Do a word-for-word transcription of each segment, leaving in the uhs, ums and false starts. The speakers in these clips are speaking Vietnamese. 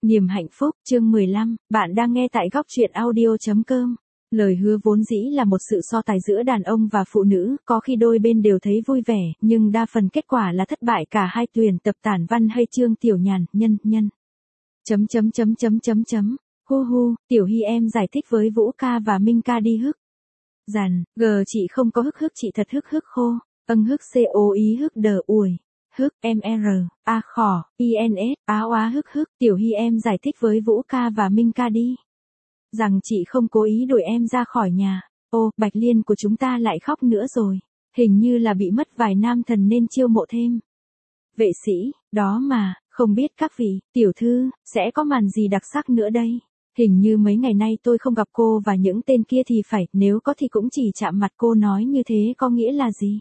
Niềm hạnh phúc, chương mười lăm, bạn đang nghe tại góc truyện audio.com. Lời hứa vốn dĩ là một sự so tài giữa đàn ông và phụ nữ, có khi đôi bên đều thấy vui vẻ, nhưng đa phần kết quả là thất bại cả hai. Tuyển tập tản văn hay chương tiểu nhàn, nhân, nhân. Chấm chấm chấm chấm chấm chấm. Hu hu, Tiểu Hy em giải thích với Vũ ca và Minh ca đi hức. Dàn, g chị không có hức hức chị thật hức hức khô, âng hức co ý hức đờ ủi. Hức, mr, a khỏ, ins, áo á hức hức, Tiểu Hy em giải thích với Vũ ca và Minh ca đi. Rằng chị không cố ý đuổi em ra khỏi nhà. Ô, Bạch Liên của chúng ta lại khóc nữa rồi. Hình như là bị mất vài nam thần nên chiêu mộ thêm. Vệ sĩ, đó mà, không biết các vị, tiểu thư, sẽ có màn gì đặc sắc nữa đây? Hình như mấy ngày nay tôi không gặp cô và những tên kia thì phải, nếu có thì cũng chỉ chạm mặt cô. Nói như thế có nghĩa là gì?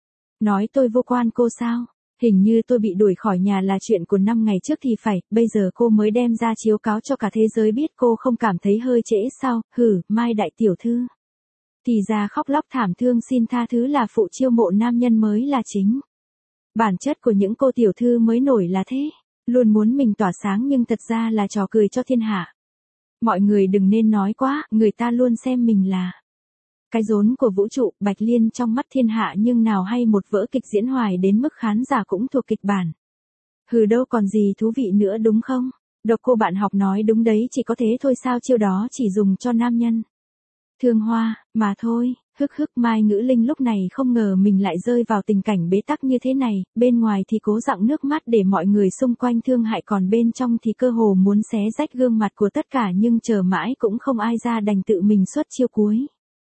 Nói tôi vô quan cô sao? Hình như tôi bị đuổi khỏi nhà là chuyện của năm ngày trước thì phải, bây giờ cô mới đem ra chiếu cáo cho cả thế giới biết, cô không cảm thấy hơi trễ sao? Hử, Mai đại tiểu thư. Thì ra khóc lóc thảm thương xin tha thứ là phụ chiêu mộ nam nhân mới là chính. Bản chất của những cô tiểu thư mới nổi là thế, luôn muốn mình tỏa sáng nhưng thật ra là trò cười cho thiên hạ. Mọi người đừng nên nói quá, người ta luôn xem mình là cái rốn của vũ trụ. Bạch Liên trong mắt thiên hạ nhưng nào hay một vở kịch diễn hoài đến mức khán giả cũng thuộc kịch bản. Hừ, đâu còn gì thú vị nữa đúng không? Độc cô bạn học nói đúng đấy, chỉ có thế thôi sao, chiêu đó chỉ dùng cho nam nhân thương hoa mà thôi. Hức hức, Mai Ngữ Linh lúc này không ngờ mình lại rơi vào tình cảnh bế tắc như thế này, bên ngoài thì cố dặn nước mắt để mọi người xung quanh thương hại, còn bên trong thì cơ hồ muốn xé rách gương mặt của tất cả, nhưng chờ mãi cũng không ai ra, đành tự mình xuất chiêu cuối.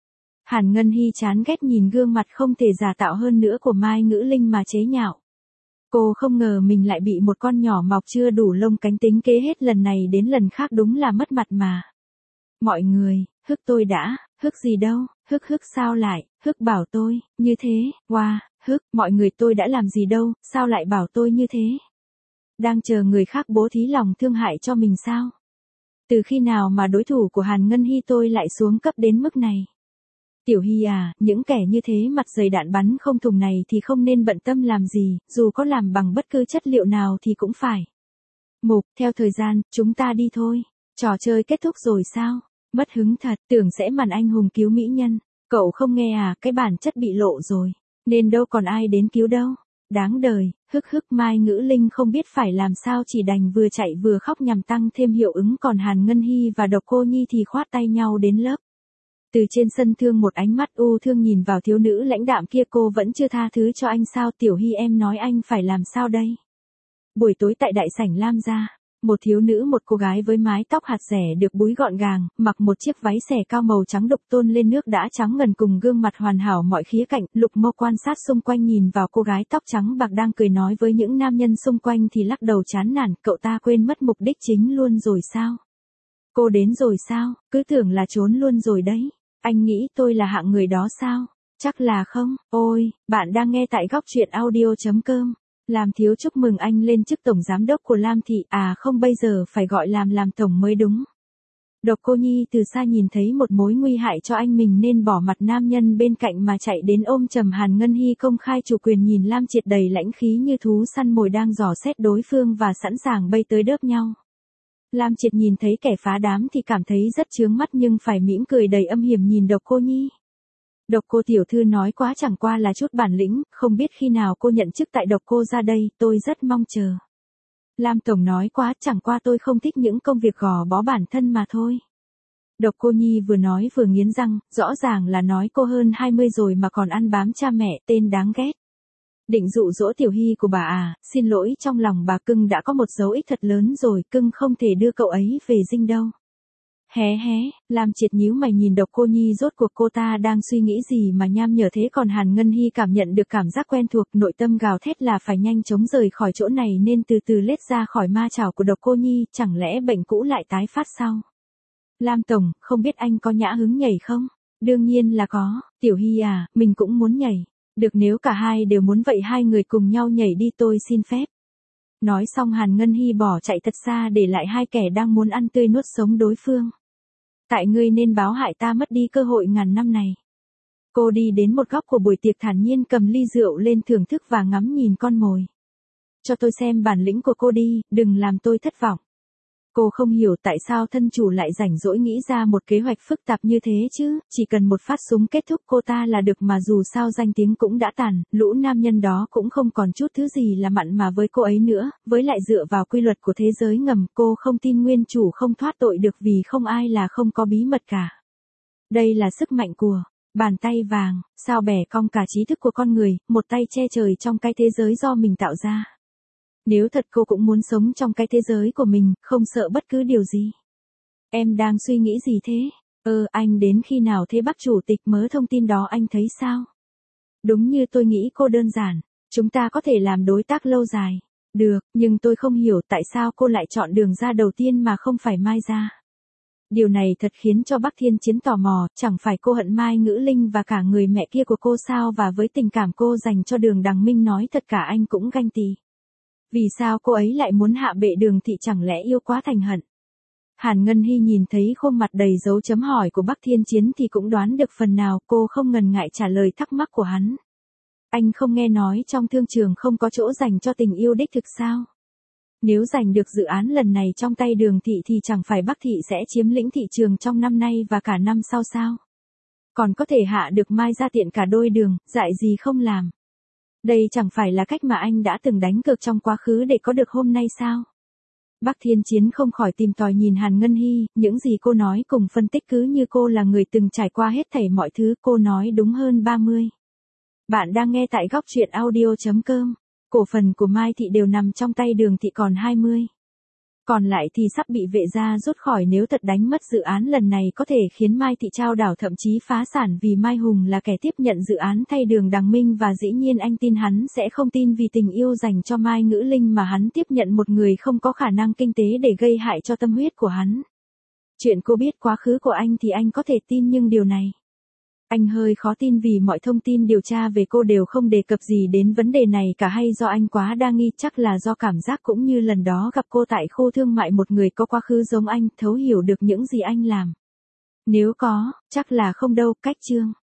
Hàn Ngân Hy chán ghét nhìn gương mặt không thể giả tạo hơn nữa của Mai Ngữ Linh mà chế nhạo. Cô không ngờ mình lại bị một con nhỏ mọc chưa đủ lông cánh tính kế hết lần này đến lần khác, đúng là mất mặt mà. Mọi người, hức tôi đã, hức gì đâu, hức hức sao lại, hức bảo tôi, như thế, wow, hức, mọi người tôi đã làm gì đâu, sao lại bảo tôi như thế? Đang chờ người khác bố thí lòng thương hại cho mình sao? Từ khi nào mà đối thủ của Hàn Ngân Hy tôi lại xuống cấp đến mức này? Tiểu Hy à, những kẻ như thế mặt dày đạn bắn không thùng này thì không nên bận tâm làm gì, dù có làm bằng bất cứ chất liệu nào thì cũng phải. Mục, theo thời gian, chúng ta đi thôi. Trò chơi kết thúc rồi sao? Mất hứng thật, tưởng sẽ màn anh hùng cứu mỹ nhân. Cậu không nghe à, cái bản chất bị lộ rồi. Nên đâu còn ai đến cứu đâu. Đáng đời, hức hức. Mai Ngữ Linh không biết phải làm sao, chỉ đành vừa chạy vừa khóc nhằm tăng thêm hiệu ứng, còn Hàn Ngân Hy và Độc Cô Nhi thì khoát tay nhau đến lớp. Từ trên sân thương một ánh mắt u thương nhìn vào thiếu nữ lãnh đạm kia, cô vẫn chưa tha thứ cho anh sao? Tiểu Hy em nói anh phải làm sao đây? Buổi tối tại đại sảnh Lam gia, một thiếu nữ, một cô gái với mái tóc hạt rẻ được búi gọn gàng, mặc một chiếc váy xẻ cao màu trắng đục tôn lên nước đã trắng ngần cùng gương mặt hoàn hảo mọi khía cạnh. Lục Mâu quan sát xung quanh, nhìn vào cô gái tóc trắng bạc đang cười nói với những nam nhân xung quanh thì lắc đầu chán nản, cậu ta quên mất mục đích chính luôn rồi sao? Cô đến rồi sao? Cứ tưởng là trốn luôn rồi đấy. Anh nghĩ tôi là hạng người đó sao? Chắc là không. Ôi, bạn đang nghe tại góc truyện audio.com. Làm thiếu chúc mừng anh lên chức tổng giám đốc của Lam thị, à không, bây giờ phải gọi làm làm tổng mới đúng. Độc Cô Nhi từ xa nhìn thấy một mối nguy hại cho anh mình nên bỏ mặt nam nhân bên cạnh mà chạy đến ôm chầm Hàn Ngân Hy công khai chủ quyền, nhìn Lam Triệt đầy lãnh khí như thú săn mồi đang dò xét đối phương và sẵn sàng bay tới đớp nhau. Lam Triệt nhìn thấy kẻ phá đám thì cảm thấy rất chướng mắt nhưng phải mỉm cười đầy âm hiểm nhìn Độc Cô Nhi. Độc Cô tiểu thư nói quá, chẳng qua là chút bản lĩnh, không biết khi nào cô nhận chức tại Độc Cô ra đây, tôi rất mong chờ. Lam tổng nói quá, chẳng qua tôi không thích những công việc gò bó bản thân mà thôi. Độc Cô Nhi vừa nói vừa nghiến răng, rõ ràng là nói cô hơn hai mươi rồi mà còn ăn bám cha mẹ, tên đáng ghét. Định dụ dỗ Tiểu Hy của bà à, xin lỗi, trong lòng bà cưng đã có một dấu ích thật lớn rồi, cưng không thể đưa cậu ấy về dinh đâu. Hé hé, Lam Triệt nhíu mày nhìn Độc Cô Nhi, rốt cuộc cô ta đang suy nghĩ gì mà nham nhở thế, còn Hàn Ngân Hy cảm nhận được cảm giác quen thuộc, nội tâm gào thét là phải nhanh chóng rời khỏi chỗ này nên từ từ lết ra khỏi ma chảo của Độc Cô Nhi, chẳng lẽ bệnh cũ lại tái phát sao? Lam tổng, không biết anh có nhã hứng nhảy không? Đương nhiên là có, Tiểu Hy à, mình cũng muốn nhảy. Được, nếu cả hai đều muốn vậy hai người cùng nhau nhảy đi, tôi xin phép. Nói xong Hàn Ngân Hy bỏ chạy thật xa, để lại hai kẻ đang muốn ăn tươi nuốt sống đối phương. Tại ngươi nên báo hại ta mất đi cơ hội ngàn năm này. Cô đi đến một góc của buổi tiệc thản nhiên cầm ly rượu lên thưởng thức và ngắm nhìn con mồi. Cho tôi xem bản lĩnh của cô đi, đừng làm tôi thất vọng. Cô không hiểu tại sao thân chủ lại rảnh rỗi nghĩ ra một kế hoạch phức tạp như thế chứ, chỉ cần một phát súng kết thúc cô ta là được mà dù sao danh tiếng cũng đã tàn, lũ nam nhân đó cũng không còn chút thứ gì là mặn mà với cô ấy nữa, với lại dựa vào quy luật của thế giới ngầm cô không tin nguyên chủ không thoát tội được vì không ai là không có bí mật cả. Đây là sức mạnh của bàn tay vàng, sao bẻ cong cả trí thức của con người, một tay che trời trong cái thế giới do mình tạo ra. Nếu thật cô cũng muốn sống trong cái thế giới của mình, không sợ bất cứ điều gì. Em đang suy nghĩ gì thế? Ơ, anh đến khi nào thế bác chủ tịch mớ thông tin đó anh thấy sao? Đúng như tôi nghĩ cô đơn giản. Chúng ta có thể làm đối tác lâu dài. Được, nhưng tôi không hiểu tại sao cô lại chọn đường ra đầu tiên mà không phải Mai ra. Điều này thật khiến cho Bắc Thiên Chiến tò mò, chẳng phải cô hận Mai Ngữ Linh và cả người mẹ kia của cô sao, và với tình cảm cô dành cho Đường Đằng Minh nói thật cả anh cũng ganh tị. Vì sao cô ấy lại muốn hạ bệ Đường Thị, chẳng lẽ yêu quá thành hận? Hàn Ngân Hy nhìn thấy khuôn mặt đầy dấu chấm hỏi của Bắc Thiên Chiến thì cũng đoán được phần nào, cô không ngần ngại trả lời thắc mắc của hắn. Anh không nghe nói trong thương trường không có chỗ dành cho tình yêu đích thực sao? Nếu giành được dự án lần này trong tay Đường Thị thì chẳng phải Bắc Thị sẽ chiếm lĩnh thị trường trong năm nay và cả năm sau sao? Còn có thể hạ được Mai ra tiện cả đôi đường, dại gì không làm? Đây chẳng phải là cách mà anh đã từng đánh cược trong quá khứ để có được hôm nay sao? Bắc Thiên Chiến không khỏi tìm tòi nhìn Hàn Ngân Hy, những gì cô nói cùng phân tích cứ như cô là người từng trải qua hết thảy mọi thứ, cô nói đúng hơn ba mươi. Bạn đang nghe tại góc truyện audio chấm com. Cổ phần của Mai Thị đều nằm trong tay Đường Thị còn hai mươi. Còn lại thì sắp bị Vệ gia rút khỏi, nếu thật đánh mất dự án lần này có thể khiến Mai Thị trao đảo thậm chí phá sản, vì Mai Hùng là kẻ tiếp nhận dự án thay Đường Đằng Minh, và dĩ nhiên anh tin hắn sẽ không tin vì tình yêu dành cho Mai Ngữ Linh mà hắn tiếp nhận một người không có khả năng kinh tế để gây hại cho tâm huyết của hắn. Chuyện cô biết quá khứ của anh thì anh có thể tin, nhưng điều này anh hơi khó tin vì mọi thông tin điều tra về cô đều không đề cập gì đến vấn đề này cả, hay do anh quá đa nghi, chắc là do cảm giác cũng như lần đó gặp cô tại khu thương mại một người có quá khứ giống anh, thấu hiểu được những gì anh làm. Nếu có, chắc là không đâu, cách chương.